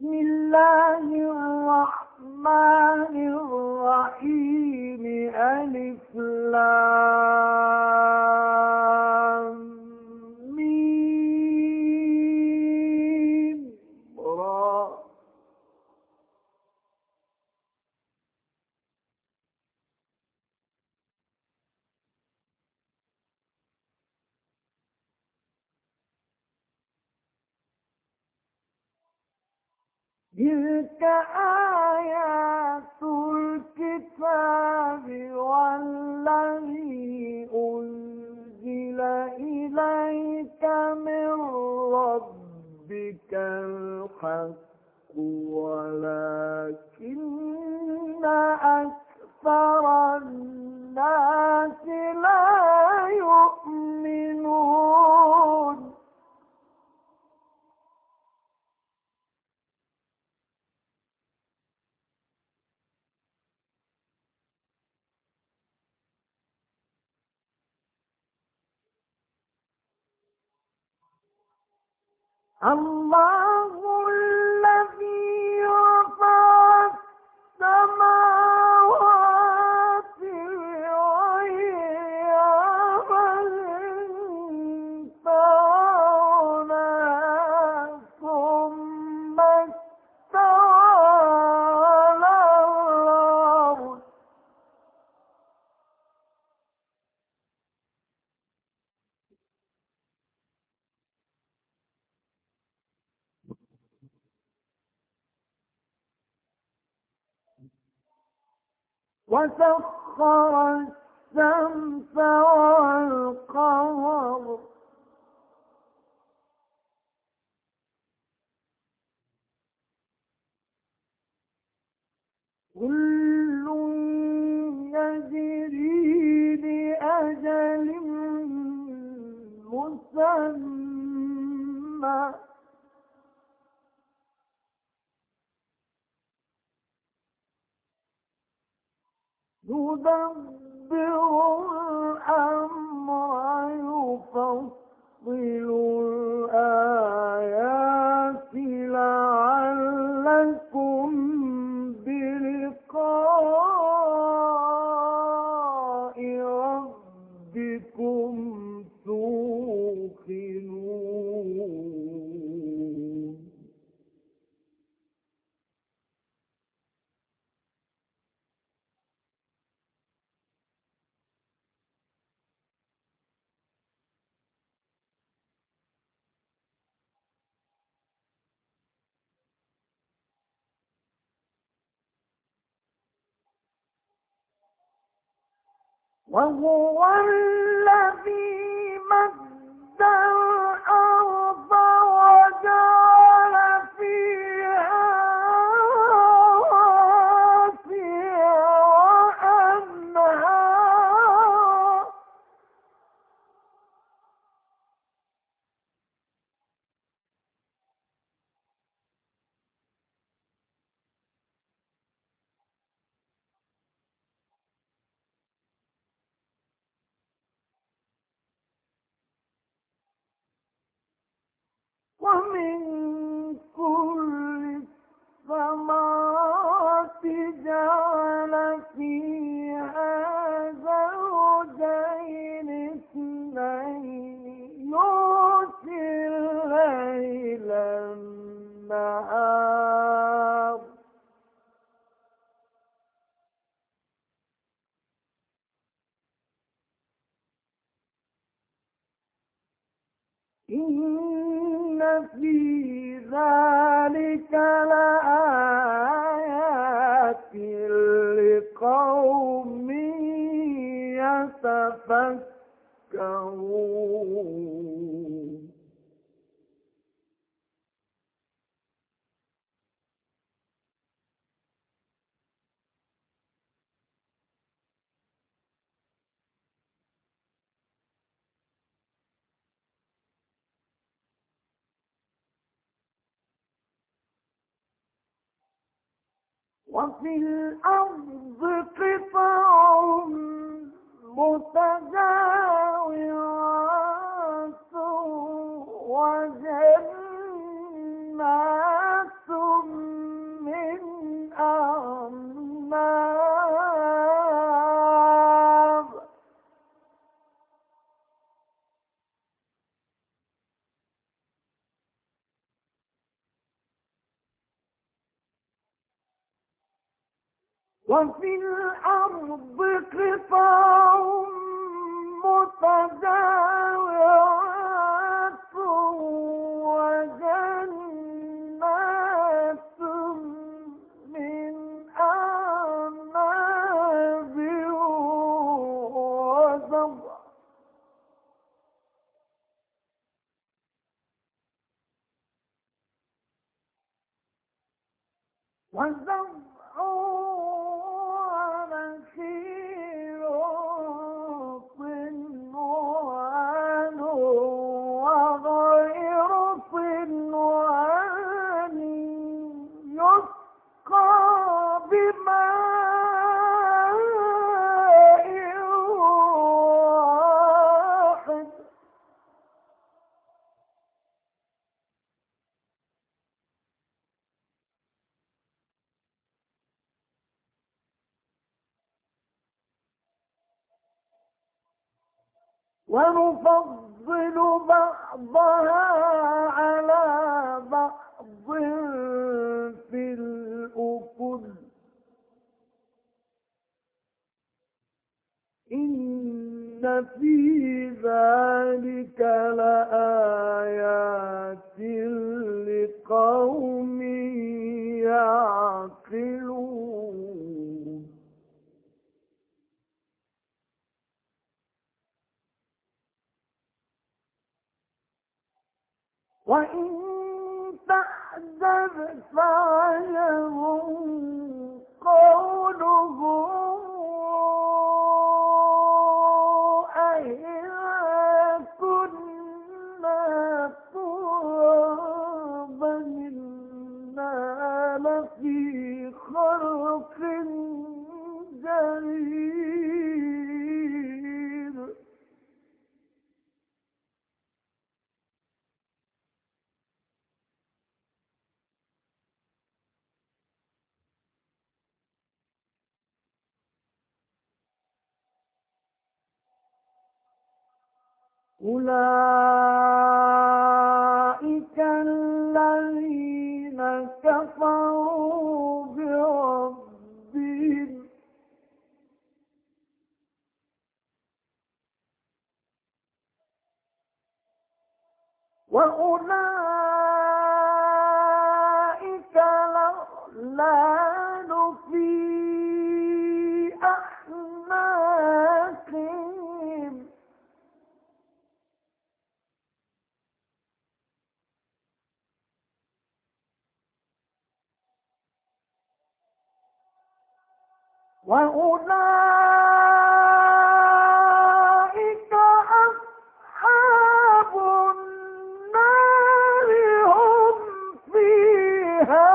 بسم الله الرحمن الرحيم. ألف لام ميم را. تلك آيات الكتاب والذي أنزل إليك من ربك الحق ولكن أكثر الناس لا يؤمنون. الله الذي رفع السماوات بغير عمد ترونها ثم استوى على العرش. وسخر الشمس والقمر كل يجري لأجل مسمى يدبر الأمر يفصل الآيات لعلكم بلقاء ربكم توقنون. وهو الذي مد الأرض وجعل فيها رواسي وأنهارا ومن كل الثمرات جعل فيها زوجين اثنين يغشي الليل النهار إن في ذلك لآيات لقوم يتفكرون. وفي الأرض قطع متجاورات وجنات وفي الأرض قطع متجاورات وجنات من أعناب وزرع ونخيل صنوان وغير صنوان يسقى بماء واحد ونفضل بعضها على بعض في الأكل إن في ذلك لآيات لقوم يعقلون وإن تعجب فعجب قولهم أإذا كنا ترابا إنا لفي خلق جديد أولئك الذين كفروا بربهم وأولئك الأغلال في أعناقهم وأولئك أصحاب النار هم فيها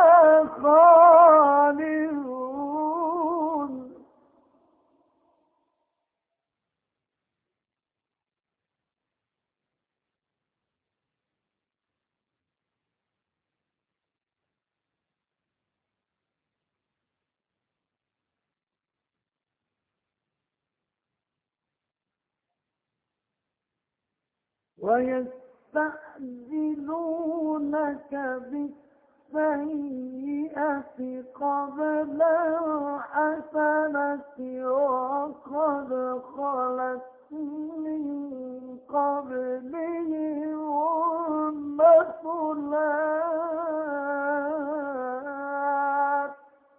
خالدون ويستعجلونك بالسيئة قبل الحسنة وقد خلت من قبلهم المثلات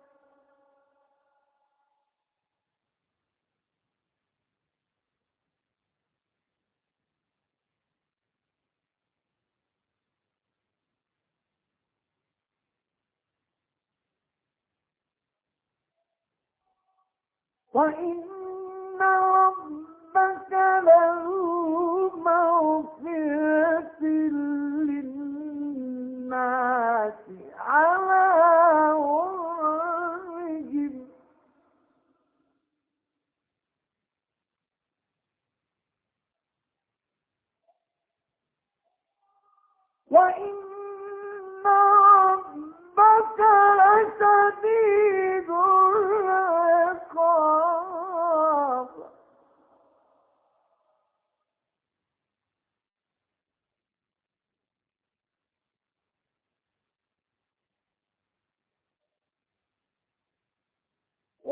وإن ربك لذو مغفرة للناس على ظلمهم وإن ربك لشديد العقاب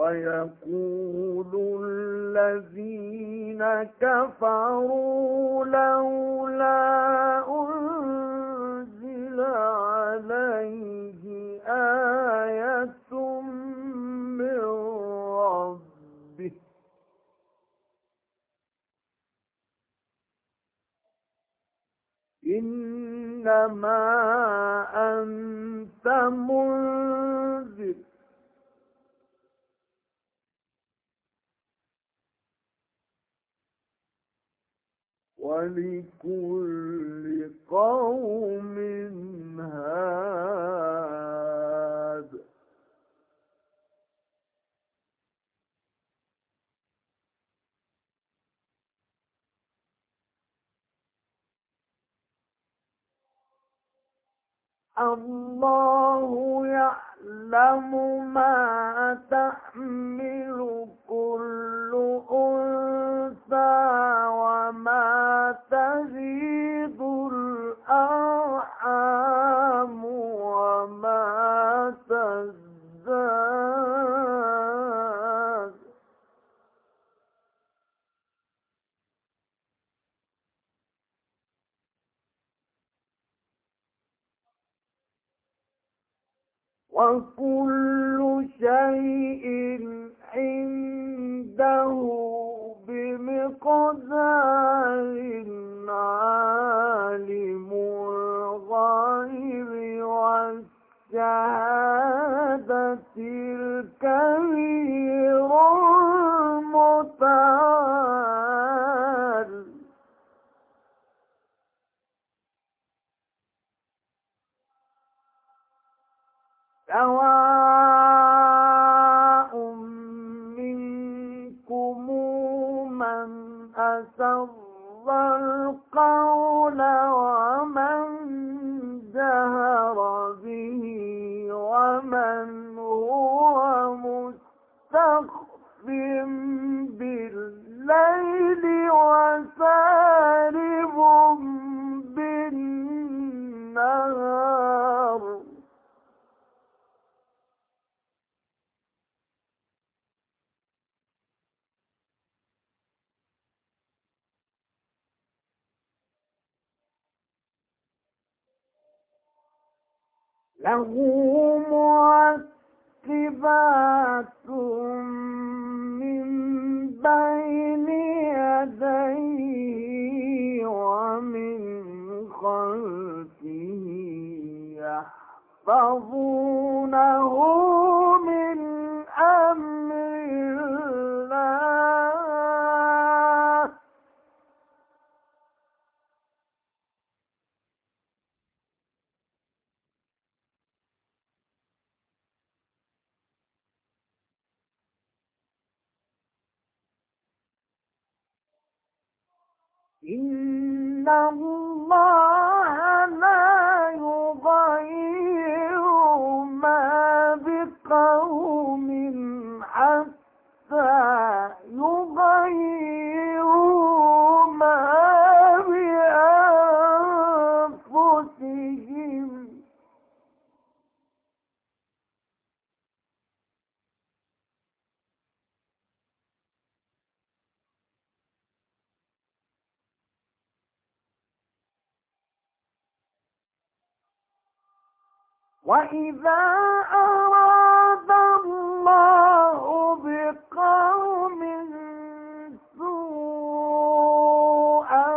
ويقول الذين كفروا لولا أنزل عليه آية من ربه إنما أنت منذر ولكل قوم هاد الله يعلم ما تحمل كل أنثى وما تزيد الأرحام وما تزداد وكل شيء عنده بمقدار عالم الغيب والشهادة الكبير المتعال سواء منكم من أسر القول ومن جهر به ومن هو مستخف بالليل وسارب بالنهار له معقبات من بين يديه ومن خلفه يحفظونه من أمر الله إن الله لا يغير ما بقوم حتى يغيروا ما بأنفسهم وإذا أراد الله بقوم سوءا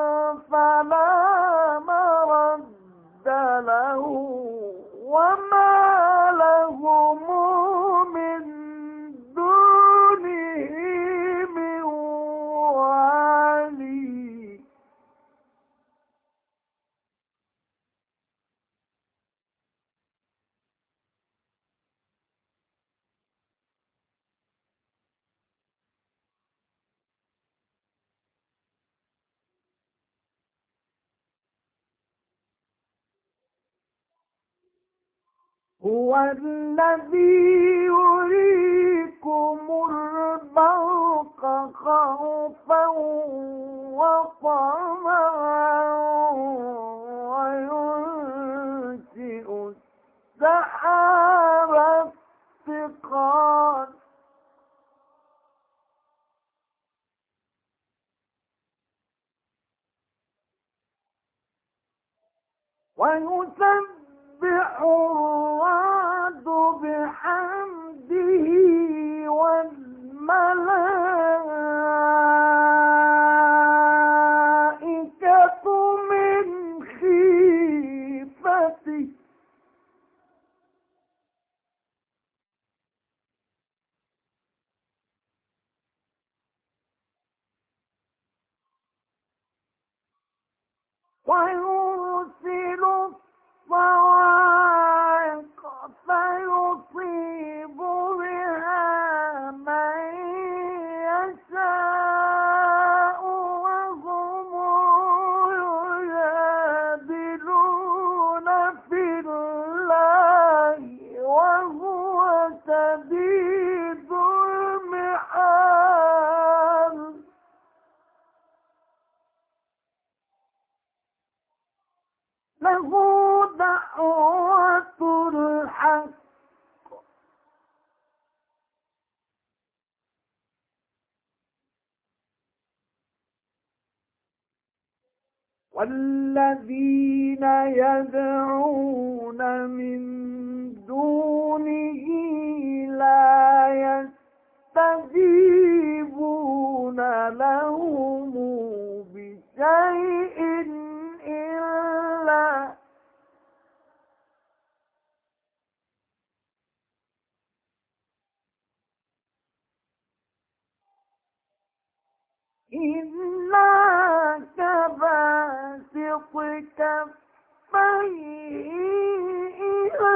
فلا مرد له وما لهم من دونه من والي هو الذي يريكم البرق خوفا وطمعا وينشئ السحاب الثقال ويسبح الرعد بحمده والملائكة من خيفته ويرسل الصواعق فيصيب بها من يشاء وهم يجادلون في الله وهو شديد المحال له دعوة الحق والذين يدعون من دونه لا يستجيبون لهم بشيء إلا كباسط كفيه إلى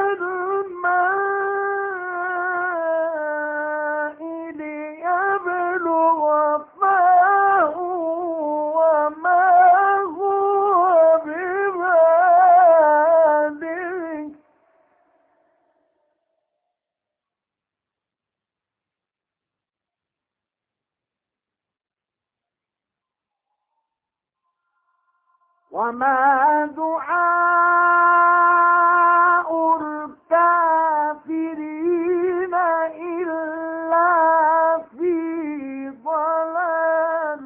الماء ليبلغ فاه وما هو ببالغه وما دعاء الكافرين إلا في ضلال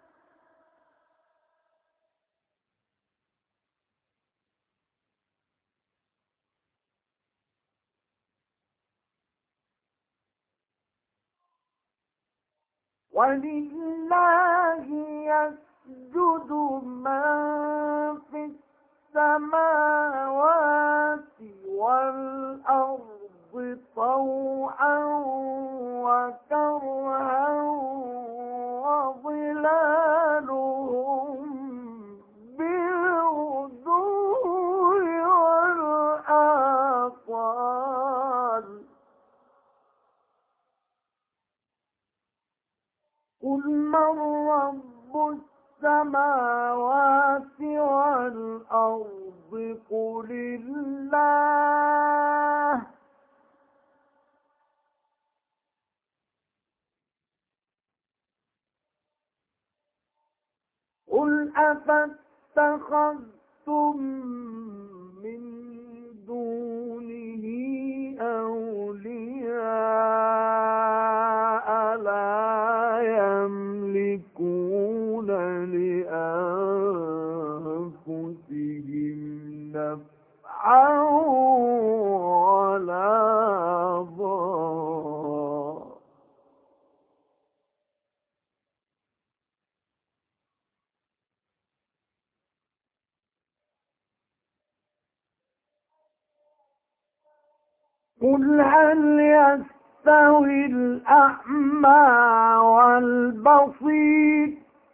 ولله يسجد من في السماوات والأرض طوعا وكرها وظلالهم بالغدو والآصال قل من رب السماوات والأرض قل الله قل أفاتخذتم من دونه أولياء لا يملكون لأنفسهم نفعا ولا ضرا قل هل يستوي الأعمى والبصير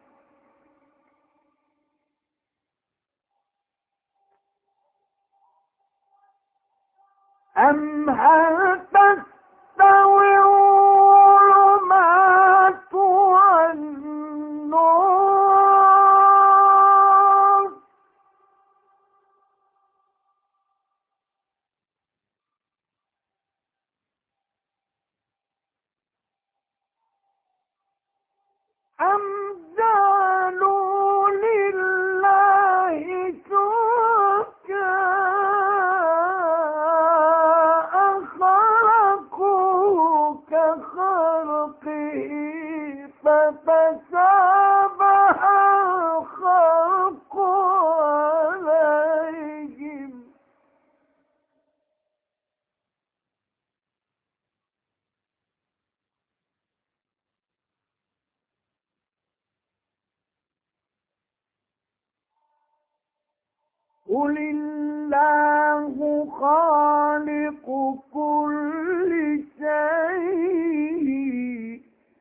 أم هل تستوي الظلمات والنور أم جعلوا لله شركاء خلقوا كخلقه فتشابه الخلق عليهم قل الله خالق كل شيء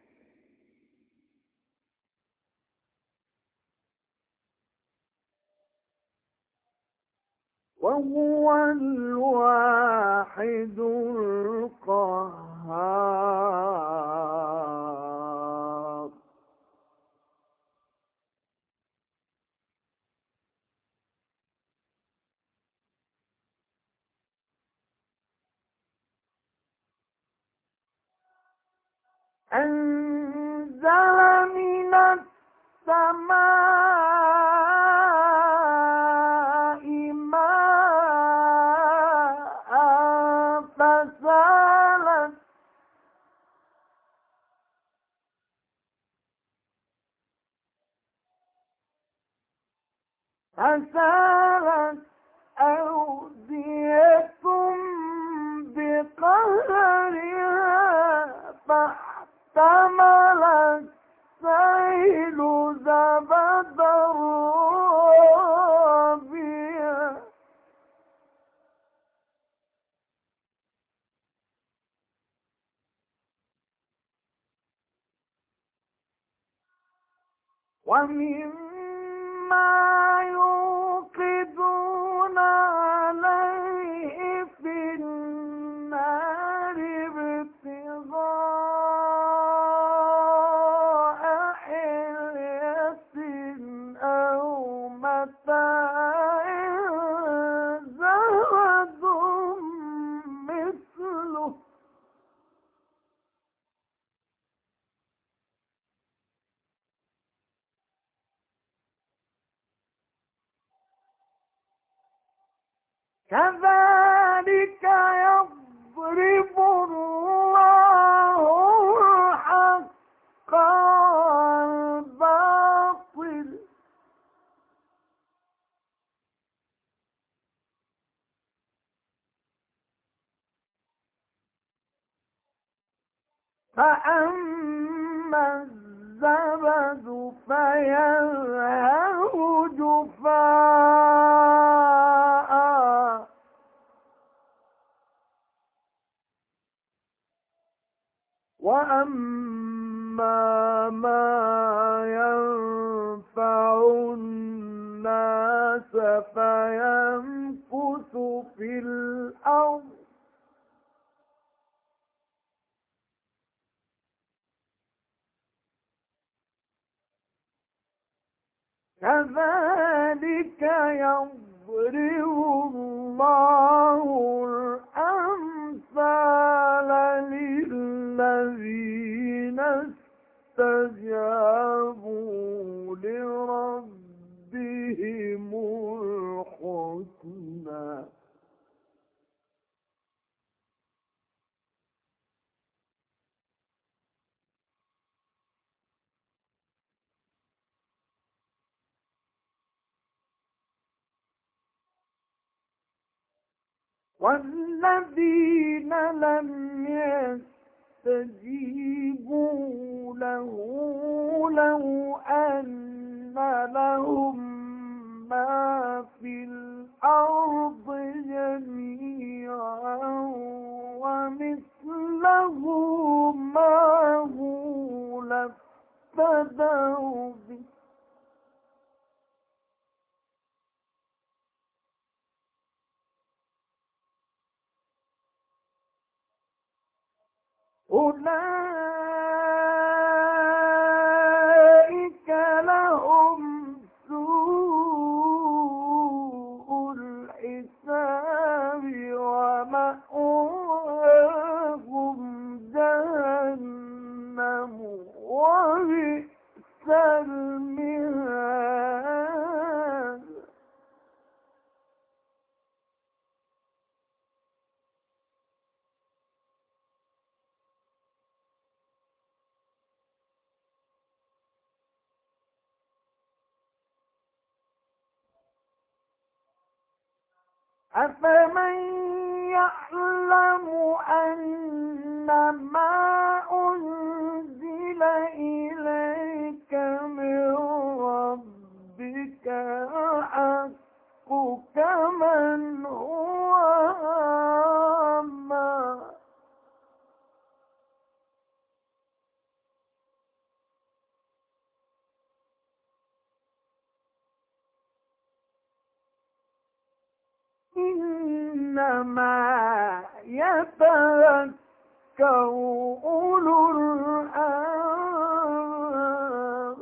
وهو الواحد القهار أنزل من السماء ماء فسالت أودية بقدرها فاحتمل السيل زبدا رابيا ومما يوقدون عليه في النار ابتغاء حلية أو متاع زبد مثله كذلك يضرب الله الحق والباطل فأما الزبد فيذهب جفاء وأما ما ينفع الناس فيمكث في الأرض كذلك يضرب الله الأمثال للذين استجابوا لربهم الحسنى والذين لم يستجيبوا له لو أن لهم ما في الأرض جميعا ومثله معه لافتدوا به أولئك لهم سوء الحساب ومأواهم جهنم وبئس المهاد أفمن يعلم أنما أنزل إليك من ربك الحق إنما يتذكر أولو الألباب.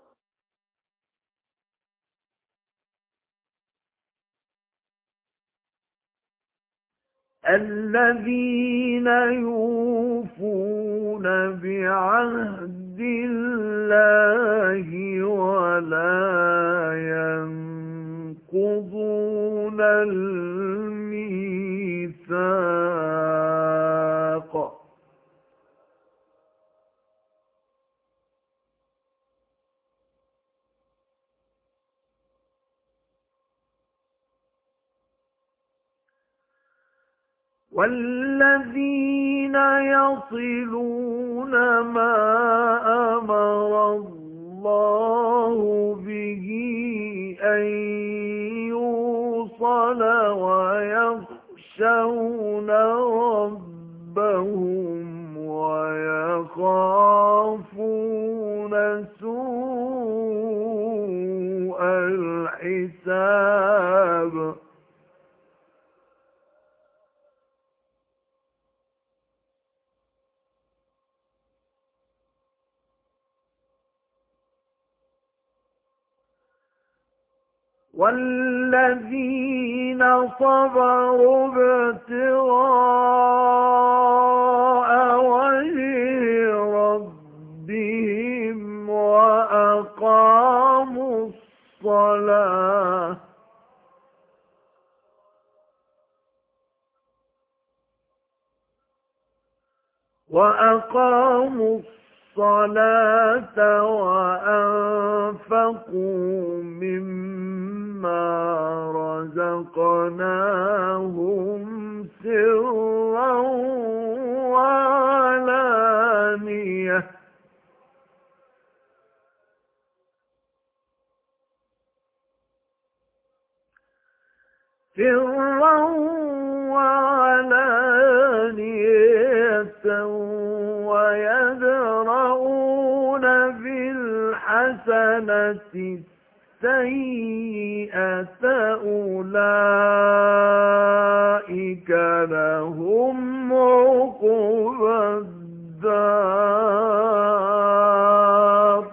الذين يوفون بعهد الله ولا ينقضون الميثاق. والذين يصلون ما أمر الله به أن يوصل ويخشون ربهم ويخافون سوء الحساب. والذين صبروا ابتغاء وجه ربهم وأقاموا الصلاة وأنفقوا مما رزقناهم سرا وعلانية ويدرؤون بالحسنة السيئة أولئك لهم عقبى الدار.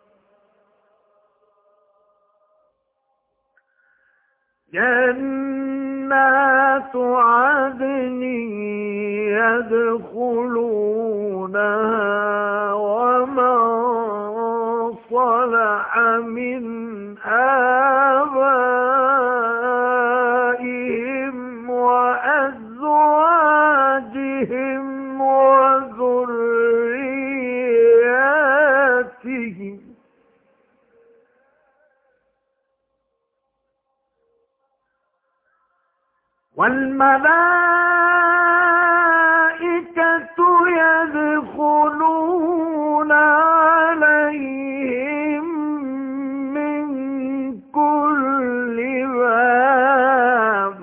جنات عدن يدخلونها ومن صلح من آبائهم وأزواجهم وذرياتهم والملائكة يدخلون عليهم من كل باب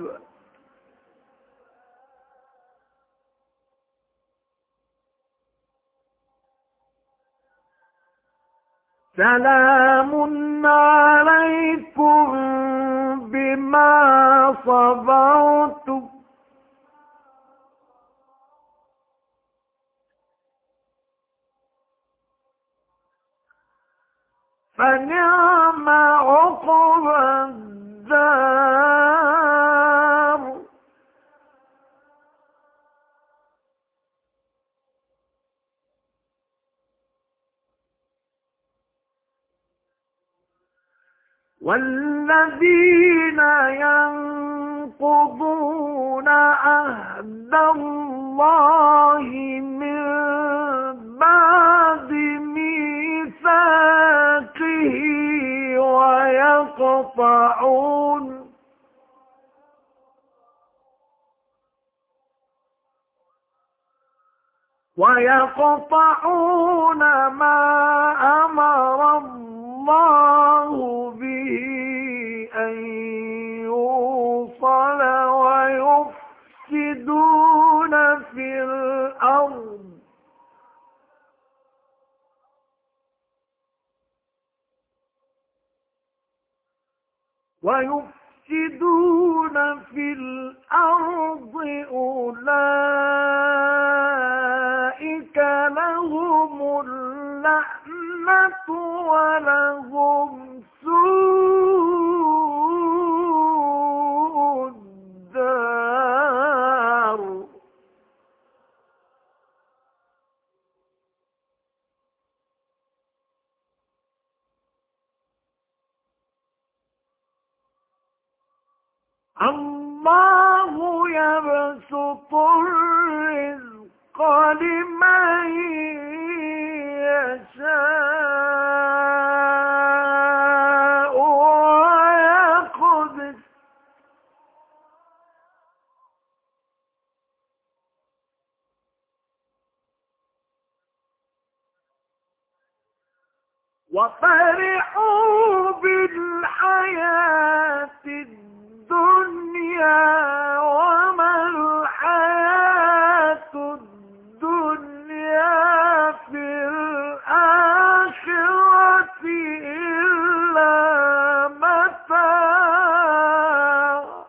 سلام عليكم بما صبرتم فنعم عقبى الدار. والذين ينقضون عهد الله من بعد ميثاقه ويقطعون ما أمر الله به أن يوصل ويفسدون في الأرض في الأرض أولئك لهم اللعنة ولهم سوء الدار. الله يبسط الرزق لمن يشاء ويقدر وفرحوا بالحياة الدنيا وما الحياة الدنيا في الآخرة إلا متاع.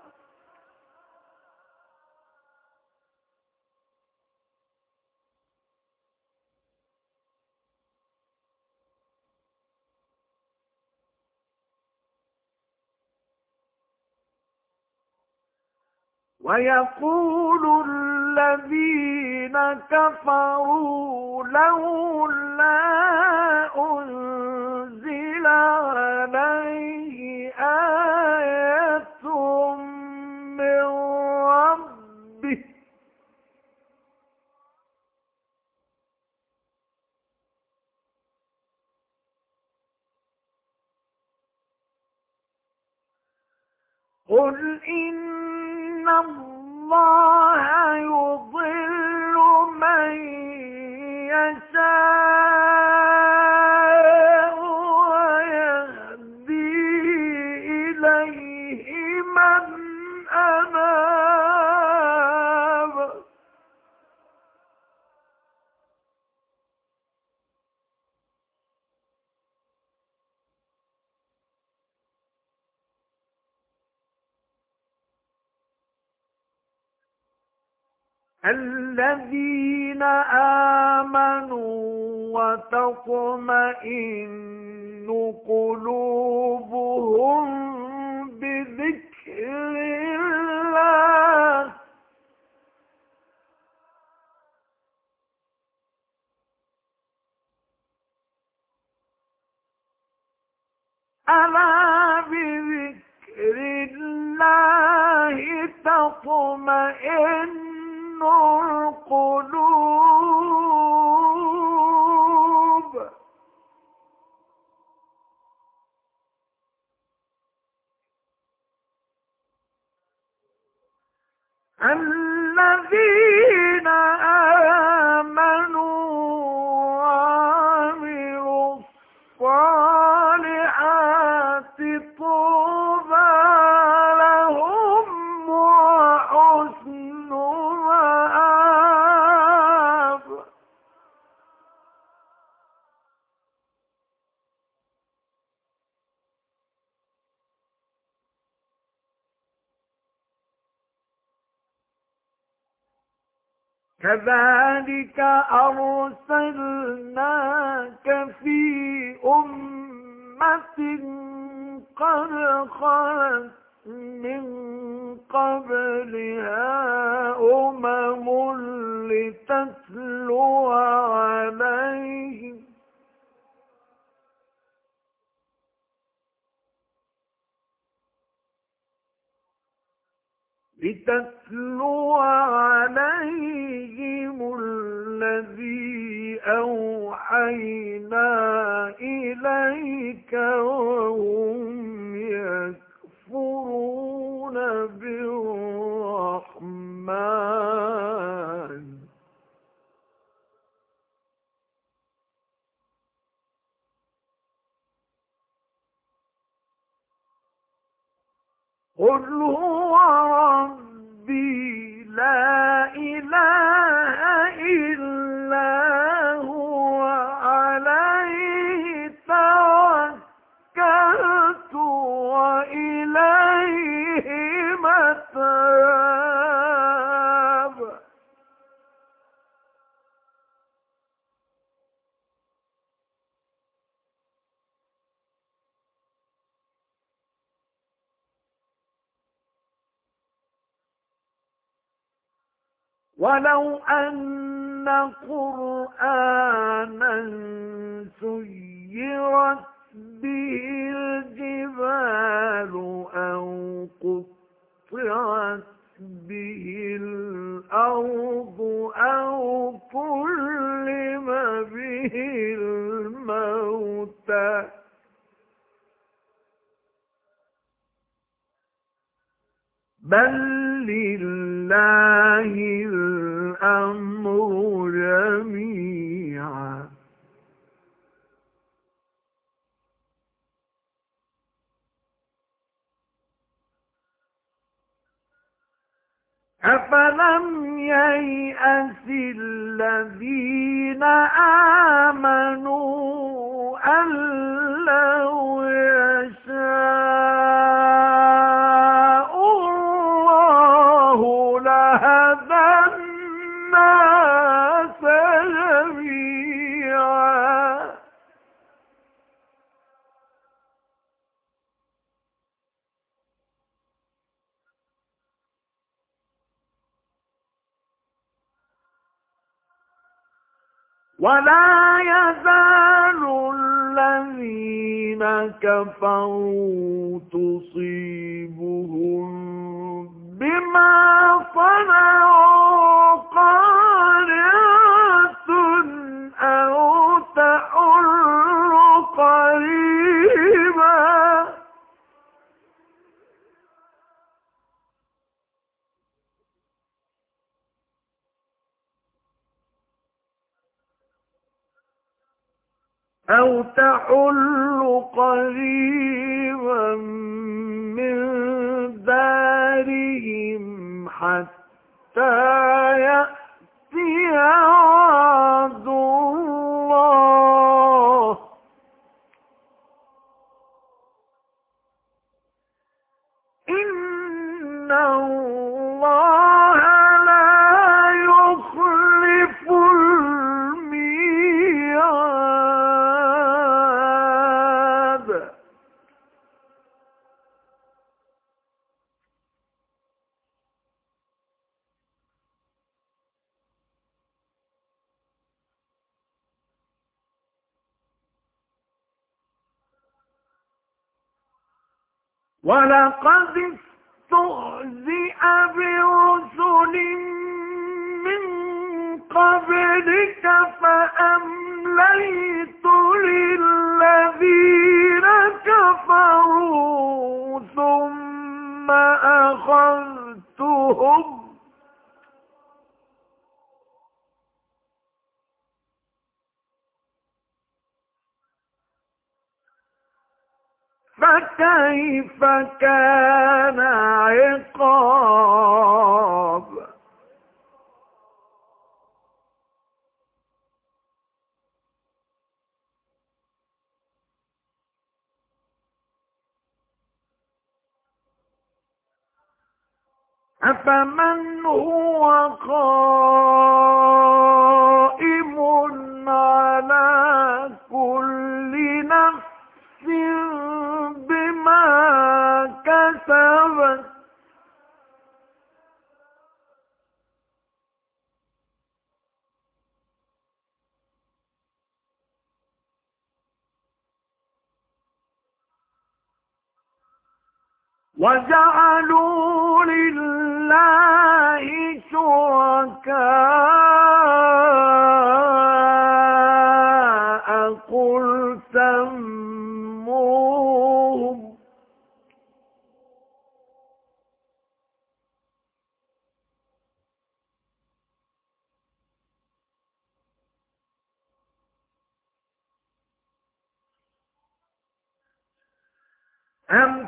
ويقول الذين كفروا لولا أنزل عليه آية من ربه قل إن الله يضل من يشاء ويهدي إليه من أناب. الذين آمنوا وتطمئن قلوبهم بذكر الله ألا بذكر الله تطمئن القلوب. الذين آمنوا وعملوا الصالحات طوبى لهم وحسن مآب. كذلك أرسلناك في أمة قد خلت من قبلها أمم لتتلو عليهم الذي أوحينا إليك وهم يكفرون بالرحمن. قل هو ربي لا إله إلا هو عليه توكلت وإليه متاب. أتراب ولو أن قرآنا سيرت به الجبال أو قطعت به الأرض أو كلم به الموتى بل لله الأمر جميعا أفلم ييأس الذين آمنوا أن لو يشاء الله لهدى الناس جميعا ولا يزال الذين كفروا تصيبهم بما صنعوا قارعة أو تحل قريبا من دارهم حتى يأتي وعد الله إن الله لا يخلف الميعاد ولقد استهزئ برسل من قبلك فأمليت للذين كفروا ثم أخذتهم فكيف كان عقاب أفمن هو قائم على كل نفس بما كسبت وجعلوا لله شركاء قل سموهم أم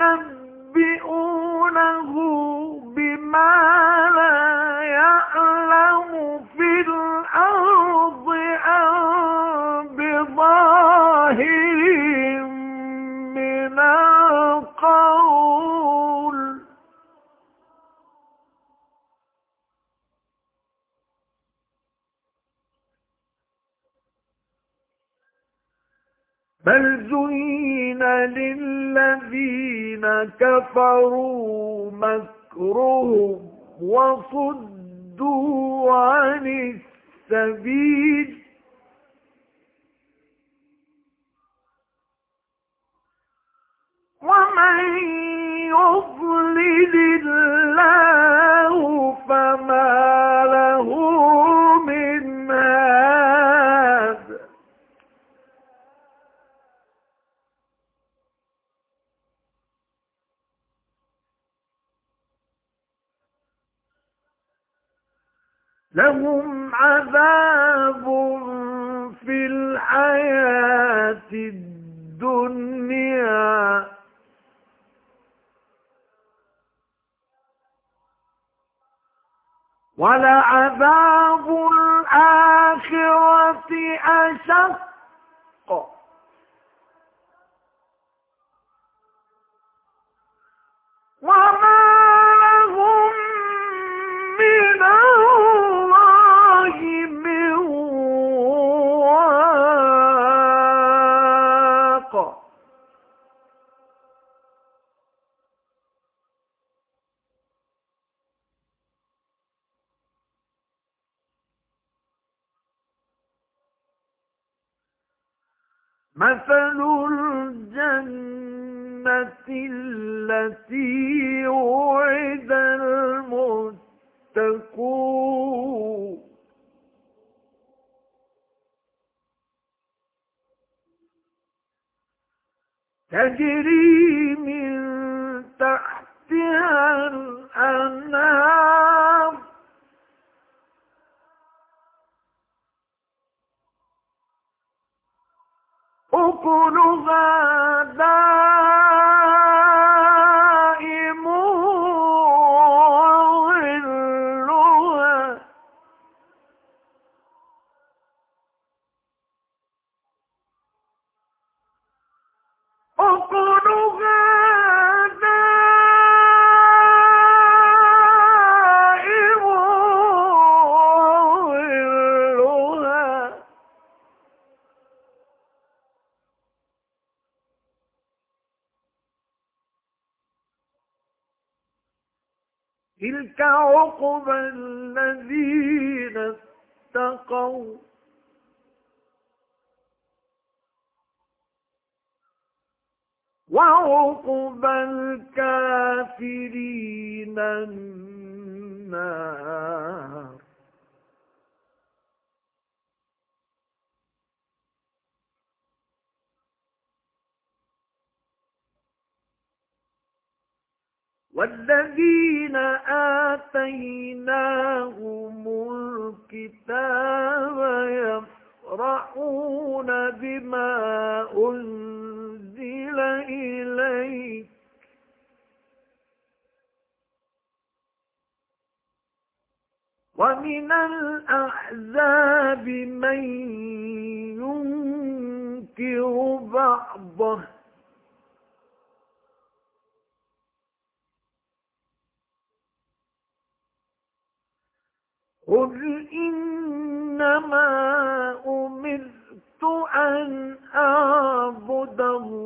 تنبئونه بما لا يعلم في الأرض أم بظاهر من القول بل زين للذين كفروا مكرهم وصدوا عن السبيل ومن يضلل الله فما له من هاد لهم عذاب في الحياة الدنيا ولعذاب الآخرة أشق وما لهم من الله من واق مثل الجنة التي وعد المتقون تجري من تحتها الأنهار أكلها دائم وظلها أكلها دائم وظلها تلك عقبى الذين اتقوا وعقبى الكافرين النار والذين آتيناهم الكتاب يفرحون بما أنزل إليك ومن الأحزاب من ينكر بعضه قل إنما أمرت أن أعبد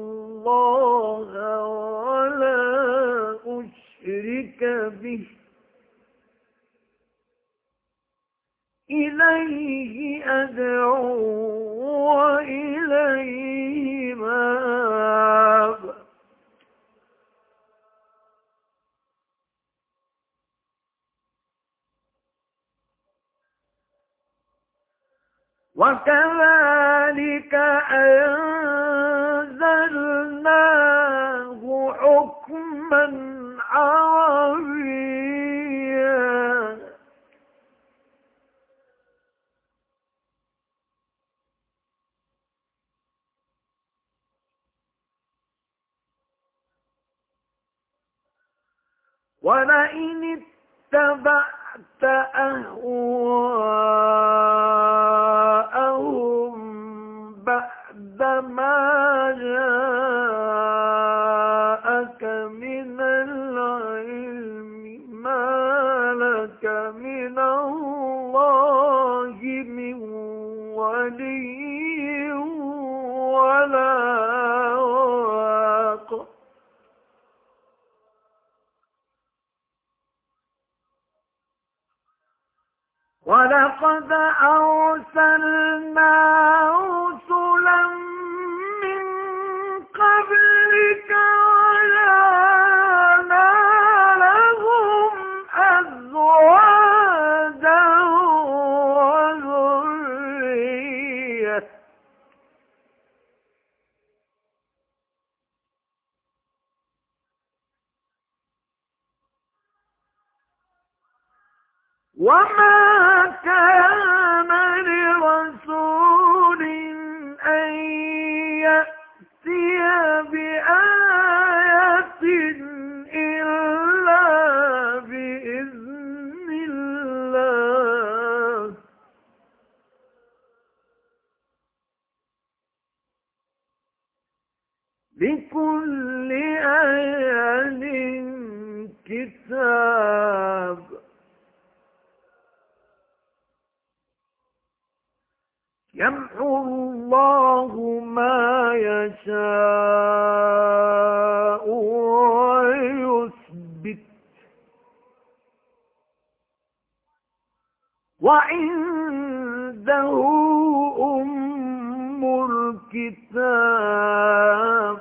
الله ولا أشرك به إليه أدعو وإليه مآب وكذلك أنزلناه حكما عربيا ولئن اتبعت أهواءهم بعدما جاءك من العلم ما لك من الله من ولي ولا ولقد أرسلنا رسلا من قبلك وجعلنا لهم أزواجا وذرية وما كان لرسول أن يأتي بآية إلا بإذن الله لكل أجل كتاب يمحو الله ما يشاء ويثبت وعنده أم الكتاب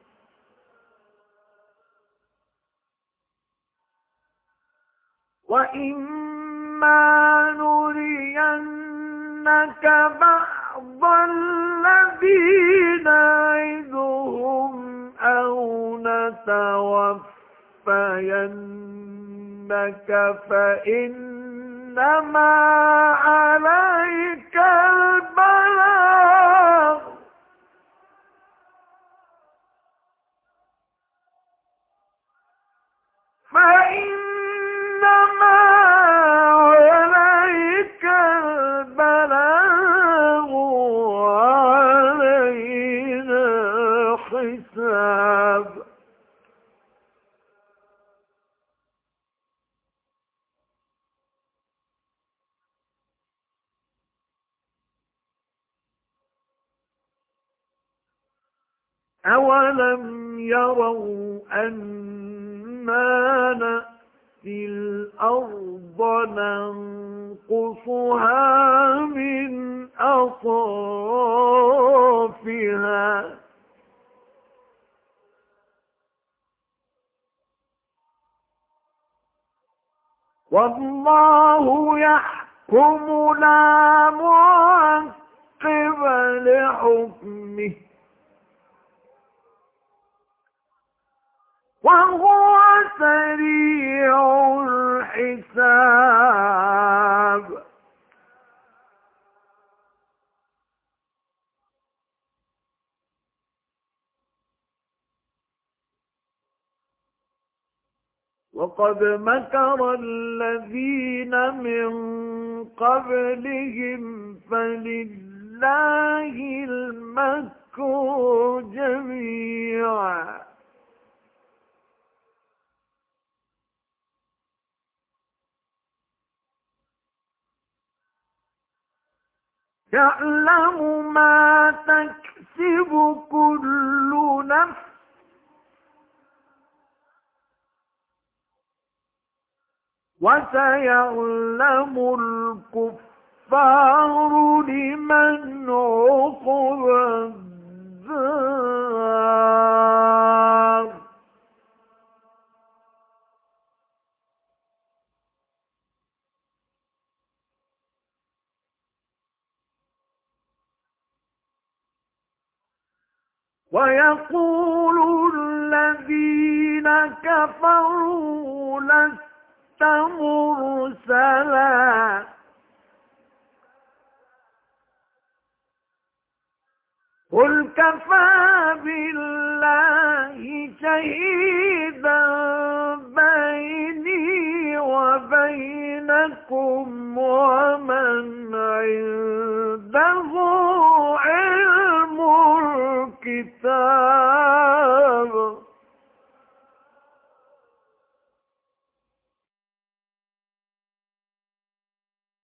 وإما نرينك بعض الذين نعدهم أو نتوفينك فإنما عليك البلاغ فإنما عليك البلاغ وعلينا حساب أولم يروا أنا نأتي الأرض ننقصها من أطرافها والله يحكم لا معقب لحكمه وهو سريع الحساب وقد مكر الذين من قبلهم فلله المكر جميعا يعلم ما تكسب كل نفس وسيعلم الكفار لمن عقب الدار ويقول الذين كفروا لست مرسلا قل كفى بالله شهيدا بيني وبينكم ومن عنده